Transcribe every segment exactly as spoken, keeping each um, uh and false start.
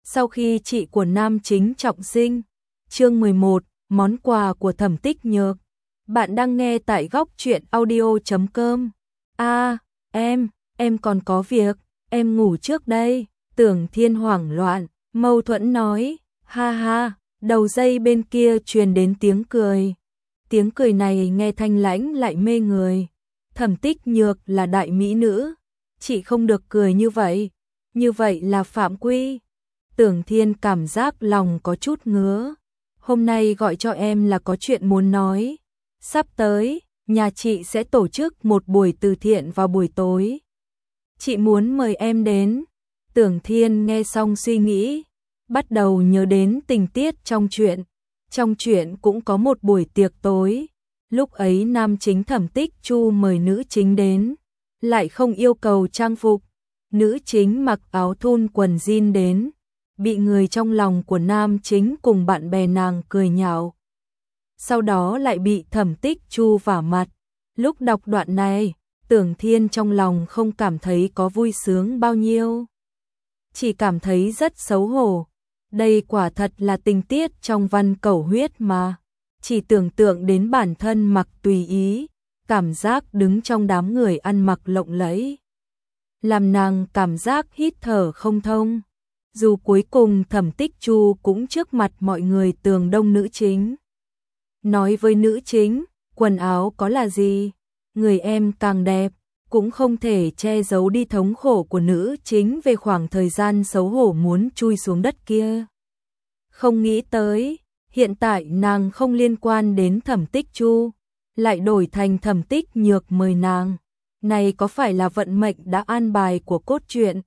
Sau khi chị của nam chính trọng sinh. Chương mười một, món quà của Thẩm Tích Nhược. Bạn đang nghe tại góc truyện audio chấm com. A, em, em còn có việc, em ngủ trước đây. Tưởng Thiên hoảng loạn, mâu thuẫn nói, ha ha, đầu dây bên kia truyền đến tiếng cười. Tiếng cười này nghe thanh lãnh lại mê người. Thẩm Tích Nhược là đại mỹ nữ, chị không được cười như vậy, như vậy là phạm quy. Tưởng Thiên cảm giác lòng có chút ngứa. Hôm nay gọi cho em là có chuyện muốn nói. Sắp tới, nhà chị sẽ tổ chức một buổi từ thiện vào buổi tối. Chị muốn mời em đến. Tưởng Thiên nghe xong suy nghĩ, bắt đầu nhớ đến tình tiết trong truyện. Trong truyện cũng có một buổi tiệc tối. Lúc ấy nam chính Thẩm Tích Chu mời nữ chính đến, lại không yêu cầu trang phục. Nữ chính mặc áo thun quần jean đến, bị người trong lòng của nam chính cùng bạn bè nàng cười nhạo. Sau đó lại bị Thẩm Tích Chu vả mặt. Lúc đọc đoạn này, Tưởng Thiên trong lòng không cảm thấy có vui sướng bao nhiêu, chỉ cảm thấy rất xấu hổ. Đây quả thật là tình tiết trong văn cẩu huyết mà. Chỉ tưởng tượng đến bản thân mặc tùy ý, cảm giác đứng trong đám người ăn mặc lộng lẫy, làm nàng cảm giác hít thở không thông. Dù cuối cùng Thẩm Tích Chu cũng trước mặt mọi người tường đông nữ chính. Nói với nữ chính, quần áo có là gì, người em càng đẹp, cũng không thể che giấu đi thống khổ của nữ chính về khoảng thời gian xấu hổ muốn chui xuống đất kia. Không nghĩ tới, hiện tại nàng không liên quan đến Thẩm Tích Chu, lại đổi thành Thẩm Tích Nhược mời nàng. Này có phải là vận mệnh đã an bài của cốt truyện?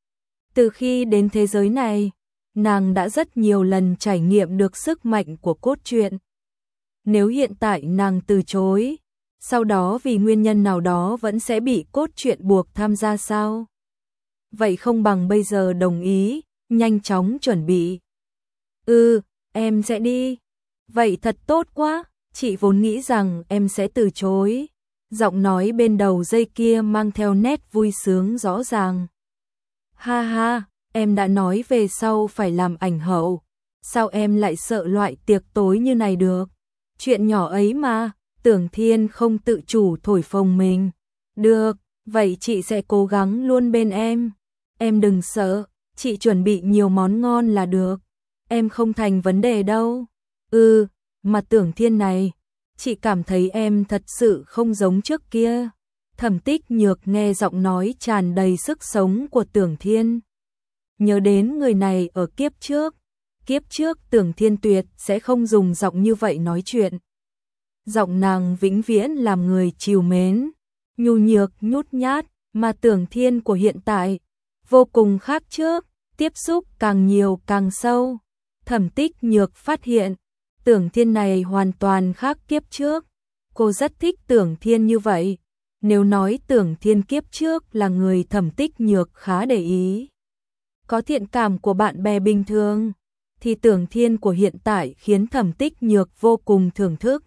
Từ khi đến thế giới này, nàng đã rất nhiều lần trải nghiệm được sức mạnh của cốt truyện. Nếu hiện tại nàng từ chối, sau đó vì nguyên nhân nào đó vẫn sẽ bị cốt truyện buộc tham gia sao? Vậy không bằng bây giờ đồng ý, nhanh chóng chuẩn bị. Ừ, em sẽ đi. Vậy thật tốt quá, chị vốn nghĩ rằng em sẽ từ chối. Giọng nói bên đầu dây kia mang theo nét vui sướng rõ ràng. Ha ha, em đã nói về sau phải làm ảnh hậu, sao em lại sợ loại tiệc tối như này được? Chuyện nhỏ ấy mà. Tưởng Thiên không tự chủ thổi phồng mình. Được, vậy chị sẽ cố gắng luôn bên em. Em đừng sợ, chị chuẩn bị nhiều món ngon là được. Em không thành vấn đề đâu. Ừ, mà Tưởng Thiên này, chị cảm thấy em thật sự không giống trước kia. Thẩm Tích Nhược nghe giọng nói tràn đầy sức sống của Tưởng Thiên, nhớ đến người này ở kiếp trước. Kiếp trước Tưởng Thiên tuyệt sẽ không dùng giọng như vậy nói chuyện. Giọng nàng vĩnh viễn làm người trìu mến, nhu nhược nhút nhát, mà Tưởng Thiên của hiện tại vô cùng khác trước, tiếp xúc càng nhiều càng sâu. Thẩm Tích Nhược phát hiện, Tưởng Thiên này hoàn toàn khác kiếp trước. Cô rất thích Tưởng Thiên như vậy. Nếu nói Tưởng Thiên kiếp trước là người Thẩm Tích Nhược khá để ý, có thiện cảm của bạn bè bình thường, thì Tưởng Thiên của hiện tại khiến Thẩm Tích Nhược vô cùng thưởng thức.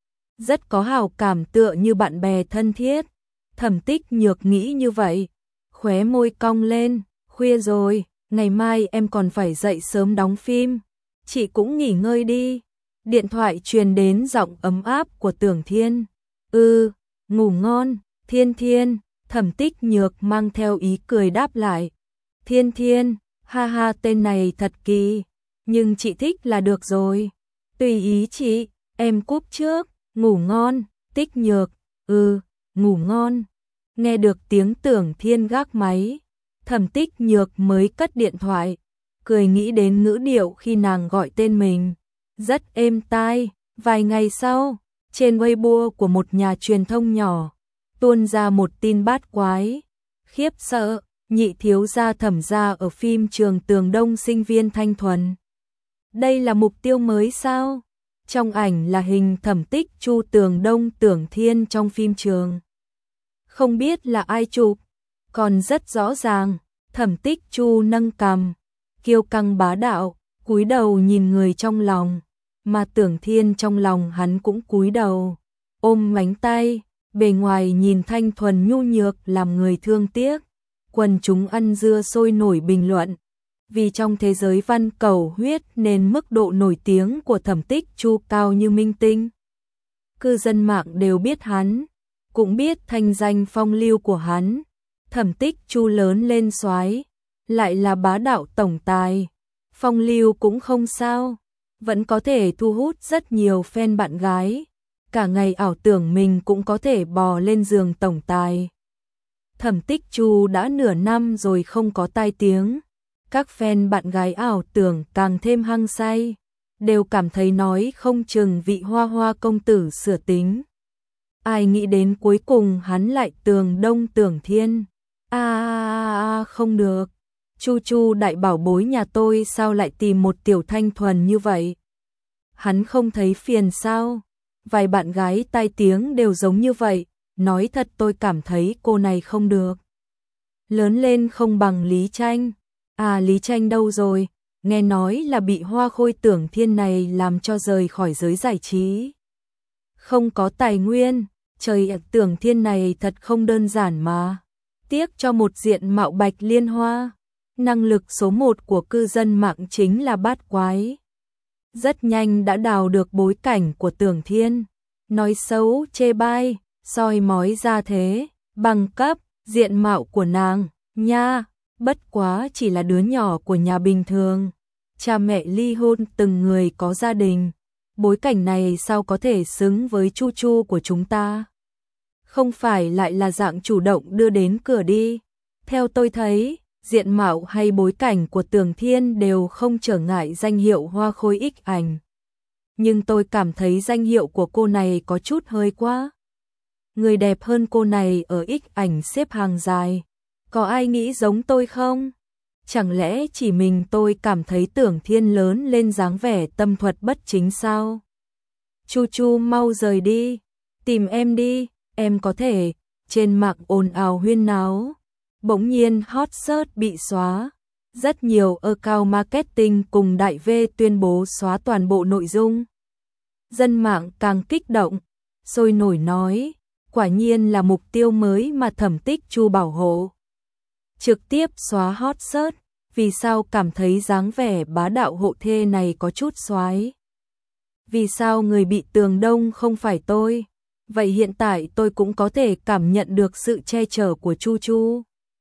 Rất có hào cảm tựa như bạn bè thân thiết. Thẩm Tích Nhược nghĩ như vậy, khóe môi cong lên. Khuya rồi, ngày mai em còn phải dậy sớm đóng phim, chị cũng nghỉ ngơi đi. Điện thoại truyền đến giọng ấm áp của Tưởng Thiên. Ừ, ngủ ngon, Thiên Thiên. Thẩm Tích Nhược mang theo ý cười đáp lại. Thiên Thiên, ha ha, tên này thật kỳ, nhưng chị thích là được rồi. Tùy ý chị, em cúp trước. Ngủ ngon, Tích Nhược. Ừ, ngủ ngon. Nghe được tiếng Tưởng Thiên gác máy, Thẩm Tích Nhược mới cất điện thoại, cười nghĩ đến ngữ điệu khi nàng gọi tên mình, rất êm tai. Vài ngày sau, trên Weibo của một nhà truyền thông nhỏ tuôn ra một tin bát quái. Khiếp sợ, nhị thiếu gia Thẩm gia ở phim trường Tường Đông sinh viên thanh thuần. Đây là mục tiêu mới sao? Trong ảnh là hình Thẩm Tích Chu Tường Đông Tưởng Thiên trong phim trường. Không biết là ai chụp, còn rất rõ ràng, Thẩm Tích Chu nâng cằm, kiêu căng bá đạo, cúi đầu nhìn người trong lòng, mà Tưởng Thiên trong lòng hắn cũng cúi đầu, ôm mánh tay, bề ngoài nhìn thanh thuần nhu nhược làm người thương tiếc. Quần chúng ăn dưa sôi nổi bình luận, Vì trong thế giới văn cầu huyết nên mức độ nổi tiếng của Thẩm Tích Chu cao như minh tinh. Cư dân mạng đều biết hắn, cũng biết thanh danh phong lưu của hắn. Thẩm Tích Chu lớn lên soái, lại là bá đạo tổng tài, phong lưu cũng không sao, vẫn có thể thu hút rất nhiều fan bạn gái, cả ngày ảo tưởng mình cũng có thể bò lên giường tổng tài. Thẩm Tích Chu đã nửa năm rồi không có tai tiếng, các fan bạn gái ảo tưởng càng thêm hăng say, đều cảm thấy nói không chừng vị Hoa Hoa công tử sửa tính. Ai nghĩ đến cuối cùng hắn lại tường đông tưởng thiên. A à, à, không được. Chu Chu đại bảo bối nhà tôi sao lại tìm một tiểu thanh thuần như vậy? Hắn không thấy phiền sao? Vài bạn gái tai tiếng đều giống như vậy, nói thật tôi cảm thấy cô này không được. Lớn lên không bằng Lý Tranh. À Lý Tranh đâu rồi? Nghe nói là bị Hoa Khôi tưởng thiên này làm cho rời khỏi giới giải trí. Không có tài nguyên, trời ạ, tưởng thiên này thật không đơn giản mà. Tiếc cho một diện mạo bạch liên hoa. Năng lực số một của cư dân mạng chính là bát quái. Rất nhanh đã đào được bối cảnh của tưởng thiên. Nói xấu, chê bai, soi mói ra thế, bằng cấp, diện mạo của nàng, nha, bất quá chỉ là đứa nhỏ của nhà bình thường. Cha mẹ ly hôn, từng người có gia đình. Bối cảnh này sao có thể xứng với Chu Chu của chúng ta? Không phải lại là dạng chủ động đưa đến cửa đi. Theo tôi thấy, diện mạo hay bối cảnh của Tưởng Thiên đều không trở ngại danh hiệu Hoa Khôi X ảnh. Nhưng tôi cảm thấy danh hiệu của cô này có chút hơi quá. Người đẹp hơn cô này ở X ảnh xếp hàng dài. Có ai nghĩ giống tôi không? Chẳng lẽ chỉ mình tôi cảm thấy Tưởng Thiên lớn lên dáng vẻ tâm thuật bất chính sao? Chu Chu mau rời đi, tìm em đi, em có thể. Trên mạng ồn ào huyên náo, bỗng nhiên hot search bị xóa. Rất nhiều account marketing cùng đại V tuyên bố xóa toàn bộ nội dung. Dân mạng càng kích động, sôi nổi nói, quả nhiên là mục tiêu mới mà Thẩm Tích Chu bảo hộ. Trực tiếp xóa hot search, vì sao cảm thấy dáng vẻ bá đạo hộ thê này có chút xoái? Vì sao người bị tường đông không phải tôi? Vậy hiện tại tôi cũng có thể cảm nhận được sự che chở của Chu Chu.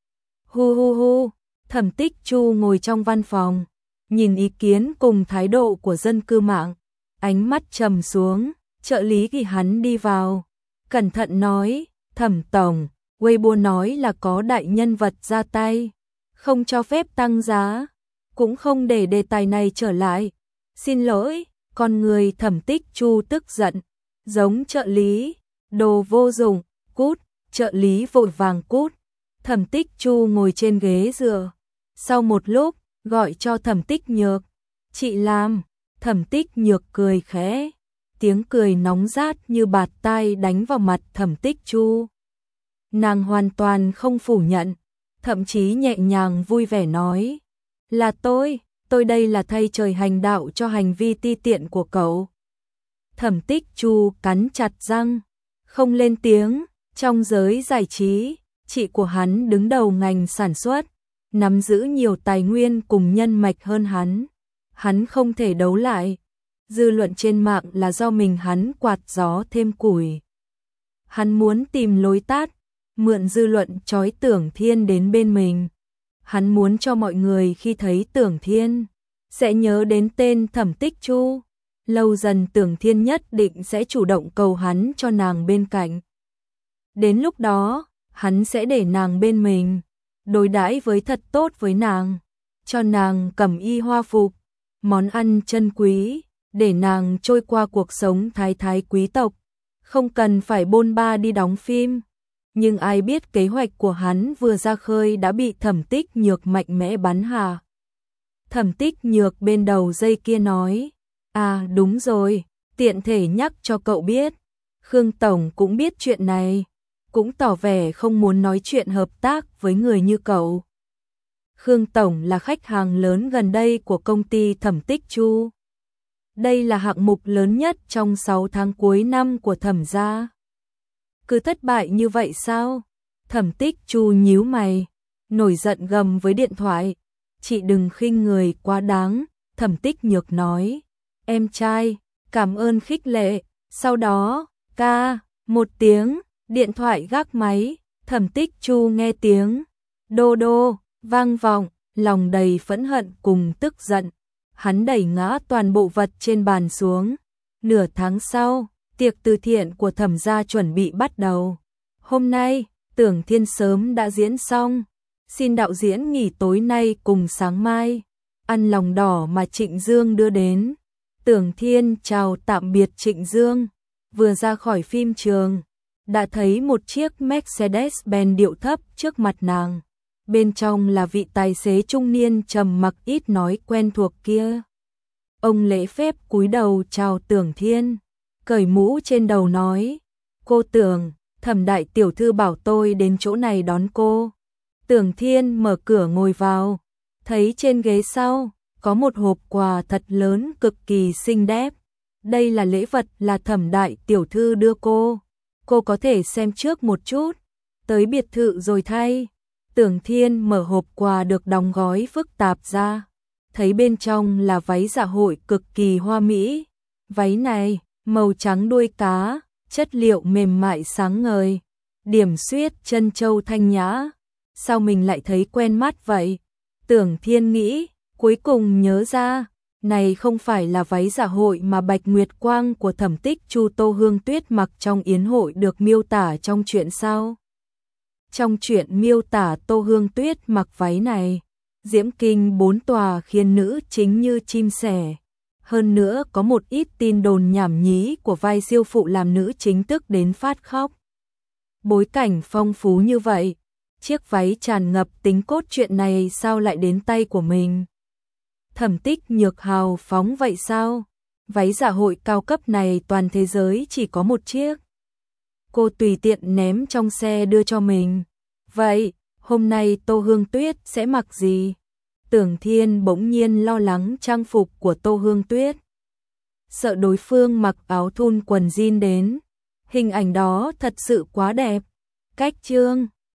Hu hu hu, Thẩm Tích Chu ngồi trong văn phòng, nhìn ý kiến cùng thái độ của dân cư mạng, ánh mắt trầm xuống, trợ lý ghi hắn đi vào, cẩn thận nói, Thẩm tổng, Weibo nói là có đại nhân vật ra tay, không cho phép tăng giá, cũng không để đề tài này trở lại. Xin lỗi, con người Thẩm Tích Chu tức giận, giống trợ lý, đồ vô dụng, cút, trợ lý vội vàng cút. Thẩm Tích Chu ngồi trên ghế dựa, sau một lúc, gọi cho Thẩm Tích Nhược, chị làm. Thẩm Tích Nhược cười khẽ, tiếng cười nóng rát như bạt tai đánh vào mặt Thẩm Tích Chu. Nàng hoàn toàn không phủ nhận, thậm chí nhẹ nhàng vui vẻ nói, là tôi, tôi đây là thay trời hành đạo cho hành vi ti tiện của cậu. Thẩm Tích Chu cắn chặt răng, không lên tiếng. Trong giới giải trí, chị của hắn đứng đầu ngành sản xuất, nắm giữ nhiều tài nguyên cùng nhân mạch hơn hắn. Hắn không thể đấu lại. Dư luận trên mạng là do mình hắn quạt gió thêm củi. Hắn muốn tìm lối tát, mượn dư luận trói Tưởng Thiên đến bên mình. Hắn muốn cho mọi người khi thấy Tưởng Thiên sẽ nhớ đến tên Thẩm Tích Chu. Lâu dần Tưởng Thiên nhất định sẽ chủ động cầu hắn cho nàng bên cạnh. Đến lúc đó, hắn sẽ để nàng bên mình, đối đãi với thật tốt với nàng, cho nàng cẩm y hoa phục, món ăn chân quý, để nàng trôi qua cuộc sống thái thái quý tộc, không cần phải bôn ba đi đóng phim. Nhưng ai biết kế hoạch của hắn vừa ra khơi đã bị Thẩm Tích Nhược mạnh mẽ bắn hạ. Thẩm Tích Nhược bên đầu dây kia nói, à đúng rồi, tiện thể nhắc cho cậu biết, Khương Tổng cũng biết chuyện này, cũng tỏ vẻ không muốn nói chuyện hợp tác với người như cậu. Khương Tổng là khách hàng lớn gần đây của công ty Thẩm Tích Chu. Đây là hạng mục lớn nhất trong sáu tháng cuối năm của Thẩm gia. Cứ thất bại như vậy sao? Thẩm Tích Chu nhíu mày, nổi giận gầm với điện thoại. chị đừng khinh người quá đáng, Thẩm Tích Nhược nói. Em trai, cảm ơn khích lệ. Sau đó, ca, một tiếng, điện thoại gác máy, Thẩm Tích Chu nghe tiếng đô đô vang vọng, lòng đầy phẫn hận cùng tức giận. Hắn đẩy ngã toàn bộ vật trên bàn xuống. Nửa tháng sau, tiệc từ thiện của Thẩm gia chuẩn bị bắt đầu. Hôm nay, Tưởng Thiên sớm đã diễn xong. Xin đạo diễn nghỉ tối nay cùng sáng mai. Ăn lòng đỏ mà Trịnh Dương đưa đến. Tưởng Thiên chào tạm biệt Trịnh Dương. Vừa ra khỏi phim trường, đã thấy một chiếc Mercedes-Benz điệu thấp trước mặt nàng. Bên trong là vị tài xế trung niên trầm mặc ít nói quen thuộc kia. Ông lễ phép cúi đầu chào Tưởng Thiên, cởi mũ trên đầu nói: "Cô Tưởng, Thẩm đại tiểu thư bảo tôi đến chỗ này đón cô." Tưởng Thiên mở cửa ngồi vào, thấy trên ghế sau có một hộp quà thật lớn cực kỳ xinh đẹp. Đây là lễ vật là Thẩm đại tiểu thư đưa cô. Cô có thể xem trước một chút, tới biệt thự rồi thay. Tưởng Thiên mở hộp quà được đóng gói phức tạp ra, thấy bên trong là váy dạ hội cực kỳ hoa mỹ. Váy này, màu trắng đuôi cá, chất liệu mềm mại sáng ngời, điểm xuyết chân châu thanh nhã. Sao mình lại thấy quen mắt vậy? Tưởng Thiên nghĩ, cuối cùng nhớ ra, này không phải là váy dạ hội mà Bạch Nguyệt Quang của Thẩm Tích Chu Tô Hương Tuyết mặc trong yến hội được miêu tả trong truyện sao? Trong truyện miêu tả Tô Hương Tuyết mặc váy này, diễm kinh bốn tòa khiến nữ chính như chim sẻ. Hơn nữa có một ít tin đồn nhảm nhí của vai siêu phụ làm nữ chính tức đến phát khóc. Bối cảnh phong phú như vậy, chiếc váy tràn ngập tính cốt truyện này sao lại đến tay của mình? Thẩm Tích Nhược hào phóng vậy sao? Váy dạ hội cao cấp này toàn thế giới chỉ có một chiếc. Cô tùy tiện ném trong xe đưa cho mình. Vậy, hôm nay Tô Hương Tuyết sẽ mặc gì? Tưởng Thiên bỗng nhiên lo lắng trang phục của Tô Hương Tuyết. Sợ đối phương mặc áo thun quần jean đến. Hình ảnh đó thật sự quá đẹp. Cách chương